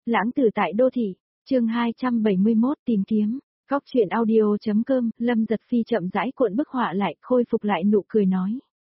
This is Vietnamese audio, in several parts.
Lãng tử tại đô thị, chương 271 tìm kiếm, góc chuyện audio.com, Lâm Giật Phi chậm rãi cuộn bức họa lại, khôi phục lại nụ cười nói.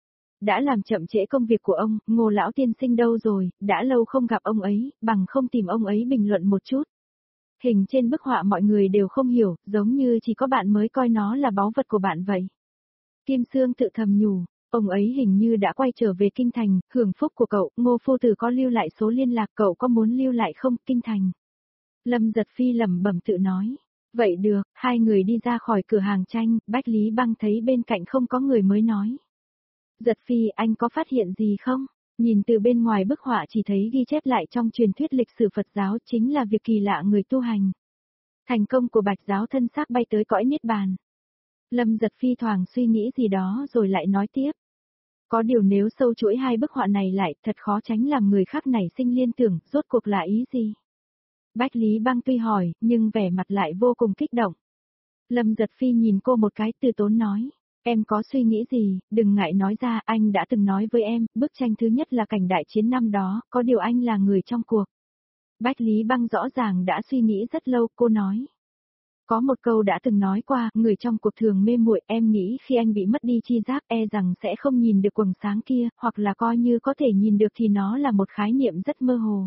Đã làm chậm trễ công việc của ông, Ngô lão tiên sinh đâu rồi, đã lâu không gặp ông ấy, bằng không tìm ông ấy bình luận một chút. Hình trên bức họa mọi người đều không hiểu, giống như chỉ có bạn mới coi nó là báu vật của bạn vậy. Kim Sương tự thầm nhủ, ông ấy hình như đã quay trở về Kinh Thành, hưởng phúc của cậu, Ngô phu tử có lưu lại số liên lạc, cậu có muốn lưu lại không, Kinh Thành. Lâm Giật Phi lẩm bẩm tự nói. Vậy được, hai người đi ra khỏi cửa hàng tranh, Bách Lý Băng thấy bên cạnh không có người mới nói. Giật Phi, anh có phát hiện gì không? Nhìn từ bên ngoài bức họa chỉ thấy ghi chép lại trong truyền thuyết lịch sử Phật giáo chính là việc kỳ lạ người tu hành. Thành công của Bạch giáo thân xác bay tới cõi Niết Bàn. Lâm Giật Phi thoáng suy nghĩ gì đó rồi lại nói tiếp. Có điều nếu sâu chuỗi hai bức họa này lại thật khó tránh làm người khác nảy sinh liên tưởng, rốt cuộc là ý gì? Bách Lý Băng tuy hỏi, nhưng vẻ mặt lại vô cùng kích động. Lâm Giật Phi nhìn cô một cái từ tốn nói. Em có suy nghĩ gì, đừng ngại nói ra, anh đã từng nói với em, bức tranh thứ nhất là cảnh đại chiến năm đó, có điều anh là người trong cuộc. Bách Lý Băng rõ ràng đã suy nghĩ rất lâu, cô nói. Có một câu đã từng nói qua, người trong cuộc thường mê muội, em nghĩ khi anh bị mất đi chi giác e rằng sẽ không nhìn được quầng sáng kia, hoặc là coi như có thể nhìn được thì nó là một khái niệm rất mơ hồ.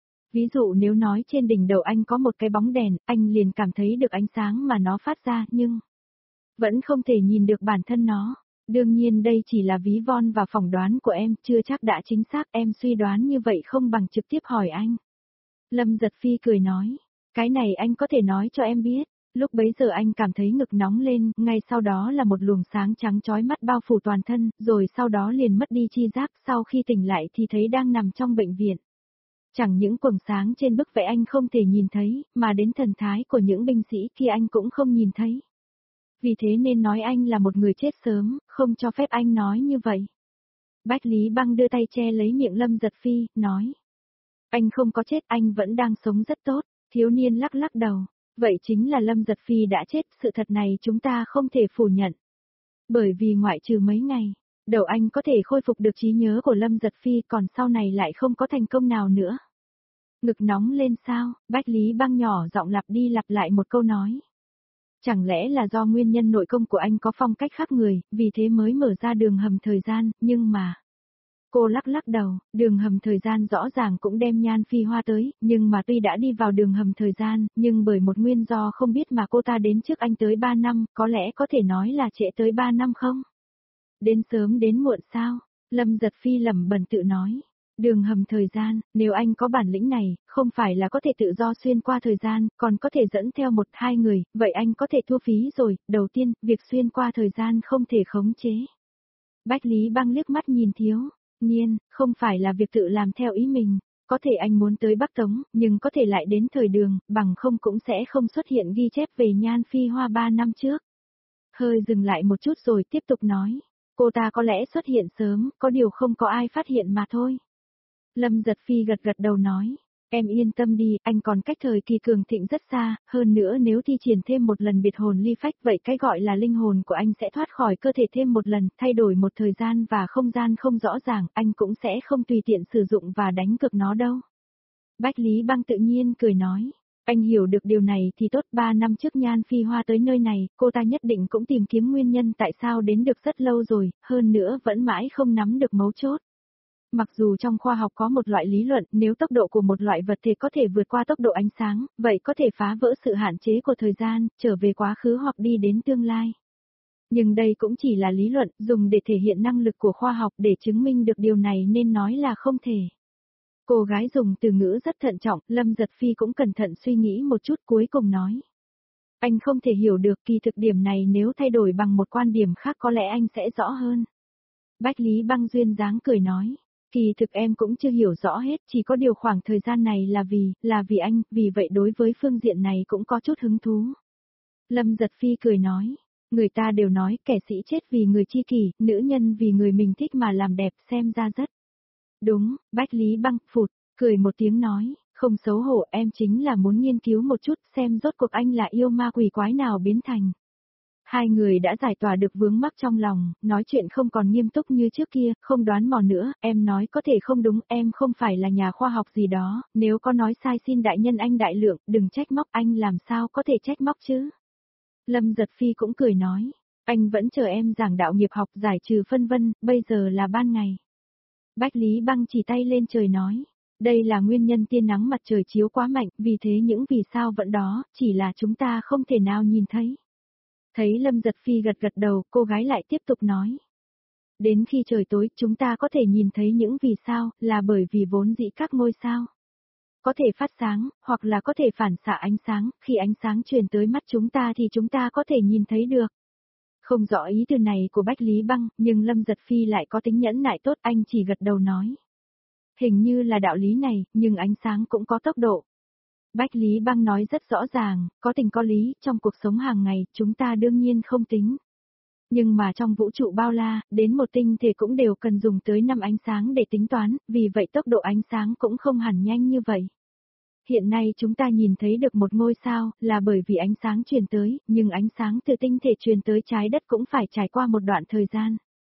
Ví dụ nếu nói trên đỉnh đầu anh có một cái bóng đèn, anh liền cảm thấy được ánh sáng mà nó phát ra, nhưng vẫn không thể nhìn được bản thân nó. Đương nhiên đây chỉ là ví von và phỏng đoán của em, chưa chắc đã chính xác, em suy đoán như vậy không bằng trực tiếp hỏi anh. Lâm Giật Phi cười nói, cái này anh có thể nói cho em biết. Lúc bấy giờ anh cảm thấy ngực nóng lên, ngay sau đó là một luồng sáng trắng chói mắt bao phủ toàn thân, rồi sau đó liền mất đi chi giác, sau khi tỉnh lại thì thấy đang nằm trong bệnh viện. Chẳng những quầng sáng trên bức vẽ anh không thể nhìn thấy, mà đến thần thái của những binh sĩ kia anh cũng không nhìn thấy. Vì thế nên nói anh là một người chết sớm, không cho phép anh nói như vậy. Bách Lý Băng đưa tay che lấy miệng Lâm Giật Phi, nói. Anh không có chết, anh vẫn đang sống rất tốt, thiếu niên lắc lắc đầu. Vậy chính là Lâm Giật Phi đã chết, sự thật này chúng ta không thể phủ nhận. Bởi vì ngoại trừ mấy ngày, đầu anh có thể khôi phục được trí nhớ của Lâm Giật Phi còn sau này lại không có thành công nào nữa. Ngực nóng lên sao, Bách Lý Băng nhỏ giọng lặp đi lặp lại một câu nói. Chẳng lẽ là do nguyên nhân nội công của anh có phong cách khác người, vì thế mới mở ra đường hầm thời gian, nhưng mà... Cô lắc lắc đầu, đường hầm thời gian rõ ràng cũng đem Nhan Phi Hoa tới, nhưng mà tuy đã đi vào đường hầm thời gian, nhưng bởi một nguyên do không biết mà cô ta đến trước anh tới 3 năm, có lẽ có thể nói là trễ tới 3 năm không? Đến sớm đến muộn sao? Lâm Giật Phi lẩm bẩm tự nói. Đường hầm thời gian, nếu anh có bản lĩnh này, không phải là có thể tự do xuyên qua thời gian, còn có thể dẫn theo 1-2 người, vậy anh có thể thua phí rồi. Đầu tiên, việc xuyên qua thời gian không thể khống chế. Bách Lý Băng liếc mắt nhìn Thiếu Niên, không phải là việc tự làm theo ý mình. Có thể anh muốn tới Bắc Tống, nhưng có thể lại đến thời Đường, bằng không cũng sẽ không xuất hiện ghi chép về Nhan Phi Hoa 3 năm trước. Hơi dừng lại một chút rồi tiếp tục nói. Cô ta có lẽ xuất hiện sớm, có điều không có ai phát hiện mà thôi. Lâm Giật Phi gật gật đầu nói. Em yên tâm đi, anh còn cách thời kỳ cường thịnh rất xa, hơn nữa nếu thi triển thêm một lần biệt hồn ly phách vậy cái gọi là linh hồn của anh sẽ thoát khỏi cơ thể thêm một lần, thay đổi một thời gian và không gian không rõ ràng, anh cũng sẽ không tùy tiện sử dụng và đánh cược nó đâu. Bách Lý Băng tự nhiên cười nói, anh hiểu được điều này thì tốt, 3 năm trước Nhan Phi Hoa tới nơi này, cô ta nhất định cũng tìm kiếm nguyên nhân tại sao đến được rất lâu rồi, hơn nữa vẫn mãi không nắm được mấu chốt. Mặc dù trong khoa học có một loại lý luận, nếu tốc độ của một loại vật thể có thể vượt qua tốc độ ánh sáng, vậy có thể phá vỡ sự hạn chế của thời gian, trở về quá khứ hoặc đi đến tương lai. Nhưng đây cũng chỉ là lý luận, dùng để thể hiện năng lực của khoa học để chứng minh được điều này nên nói là không thể. Cô gái dùng từ ngữ rất thận trọng, Lâm Giật Phi cũng cẩn thận suy nghĩ một chút cuối cùng nói. Anh không thể hiểu được kỳ thực điểm này nếu thay đổi bằng một quan điểm khác có lẽ anh sẽ rõ hơn. Bách Lý Băng duyên dáng cười nói. Kỳ thực em cũng chưa hiểu rõ hết, chỉ có điều khoảng thời gian này là vì anh, vì vậy đối với phương diện này cũng có chút hứng thú. Lâm Giật Phi cười nói, người ta đều nói kẻ sĩ chết vì người chi kỷ, nữ nhân vì người mình thích mà làm đẹp xem ra rất. Đúng, Bách Lý Băng phụt, cười một tiếng nói, không xấu hổ em chính là muốn nghiên cứu một chút xem rốt cuộc anh là yêu ma quỷ quái nào biến thành. Hai người đã giải tỏa được vướng mắc trong lòng, nói chuyện không còn nghiêm túc như trước kia, không đoán mò nữa, em nói có thể không đúng, em không phải là nhà khoa học gì đó, nếu có nói sai xin đại nhân anh đại lượng, đừng trách móc, anh làm sao có thể trách móc chứ. Lâm Giật Phi cũng cười nói, anh vẫn chờ em giảng đạo nghiệp học giải trừ phân vân, bây giờ là ban ngày. Bách Lý Băng chỉ tay lên trời nói, đây là nguyên nhân tia nắng mặt trời chiếu quá mạnh, vì thế những vì sao vẫn đó, chỉ là chúng ta không thể nào nhìn thấy. Thấy Lâm Giật Phi gật gật đầu, cô gái lại tiếp tục nói. Đến khi trời tối, chúng ta có thể nhìn thấy những vì sao, là bởi vì vốn dĩ các ngôi sao có thể phát sáng, hoặc là có thể phản xạ ánh sáng, khi ánh sáng truyền tới mắt chúng ta thì chúng ta có thể nhìn thấy được. Không rõ ý từ này của Bách Lý Băng, nhưng Lâm Giật Phi lại có tính nhẫn nại tốt, anh chỉ gật đầu nói. Hình như là đạo lý này, nhưng ánh sáng cũng có tốc độ. Bách Lý Băng nói rất rõ ràng, có tình có lý, trong cuộc sống hàng ngày, chúng ta đương nhiên không tính. Nhưng mà trong vũ trụ bao la, đến một tinh thể cũng đều cần dùng tới 5 ánh sáng để tính toán, vì vậy tốc độ ánh sáng cũng không hẳn nhanh như vậy. Hiện nay chúng ta nhìn thấy được một ngôi sao, là bởi vì ánh sáng truyền tới, nhưng ánh sáng từ tinh thể truyền tới trái đất cũng phải trải qua một đoạn thời gian.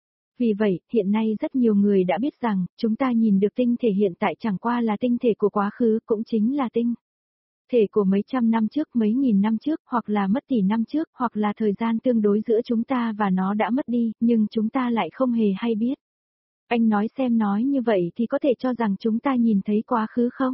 Vì vậy, hiện nay rất nhiều người đã biết rằng, chúng ta nhìn được tinh thể hiện tại chẳng qua là tinh thể của quá khứ, cũng chính là tinh thể của mấy trăm năm trước, mấy nghìn năm trước, hoặc là mất tỷ năm trước, hoặc là thời gian tương đối giữa chúng ta và nó đã mất đi, nhưng chúng ta lại không hề hay biết. Anh nói xem, nói như vậy thì có thể cho rằng chúng ta nhìn thấy quá khứ không?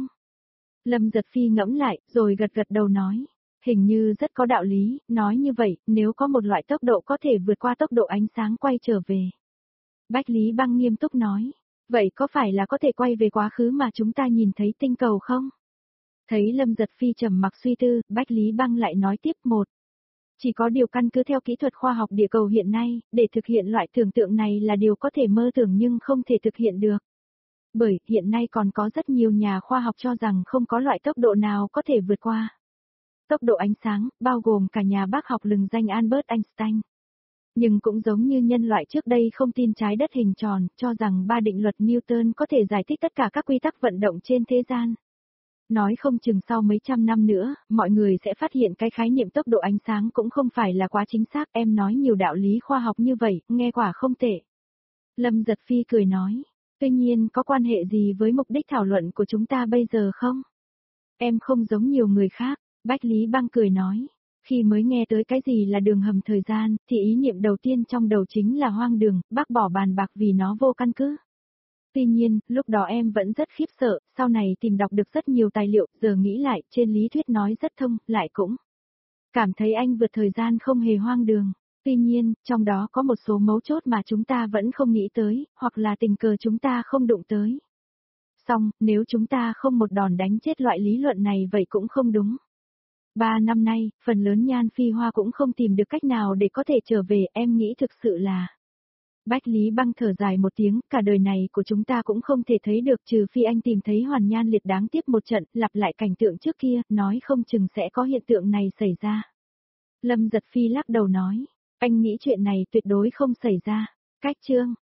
Lâm Giật Phi ngẫm lại, rồi gật gật đầu nói. Hình như rất có đạo lý, nói như vậy, nếu có một loại tốc độ có thể vượt qua tốc độ ánh sáng quay trở về. Bách Lý Băng nghiêm túc nói. Vậy có phải là có thể quay về quá khứ mà chúng ta nhìn thấy tinh cầu không? Thấy Lâm Giật Phi trầm mặc suy tư, Bách Lý Băng lại nói tiếp một. Chỉ có điều căn cứ theo kỹ thuật khoa học địa cầu hiện nay, để thực hiện loại tưởng tượng này là điều có thể mơ tưởng nhưng không thể thực hiện được. Bởi hiện nay còn có rất nhiều nhà khoa học cho rằng không có loại tốc độ nào có thể vượt qua tốc độ ánh sáng, bao gồm cả nhà bác học lừng danh Albert Einstein. Nhưng cũng giống như nhân loại trước đây không tin trái đất hình tròn, cho rằng ba định luật Newton có thể giải thích tất cả các quy tắc vận động trên thế gian. Nói không chừng sau mấy trăm năm nữa, mọi người sẽ phát hiện cái khái niệm tốc độ ánh sáng cũng không phải là quá chính xác. Em nói nhiều đạo lý khoa học như vậy, nghe quả không tệ. Lâm Giật Phi cười nói, tuy nhiên có quan hệ gì với mục đích thảo luận của chúng ta bây giờ không? Em không giống nhiều người khác, Bách Lý Băng cười nói. Khi mới nghe tới cái gì là đường hầm thời gian, thì ý niệm đầu tiên trong đầu chính là hoang đường, bác bỏ bàn bạc vì nó vô căn cứ. Tuy nhiên, lúc đó em vẫn rất khiếp sợ, sau này tìm đọc được rất nhiều tài liệu, giờ nghĩ lại, trên lý thuyết nói rất thông, lại cũng cảm thấy anh vượt thời gian không hề hoang đường. Tuy nhiên, trong đó có một số mấu chốt mà chúng ta vẫn không nghĩ tới, hoặc là tình cờ chúng ta không đụng tới. Xong, nếu chúng ta không một đòn đánh chết loại lý luận này vậy cũng không đúng. 3 năm nay, phần lớn Nhan Phi Hoa cũng không tìm được cách nào để có thể trở về, em nghĩ thực sự là. Bách Lý Băng thở dài một tiếng, cả đời này của chúng ta cũng không thể thấy được trừ phi anh tìm thấy Hoàn Nhan Liệt đáng tiếc một trận, lặp lại cảnh tượng trước kia, nói không chừng sẽ có hiện tượng này xảy ra. Lâm Giật Phi lắc đầu nói, anh nghĩ chuyện này tuyệt đối không xảy ra. Cách chương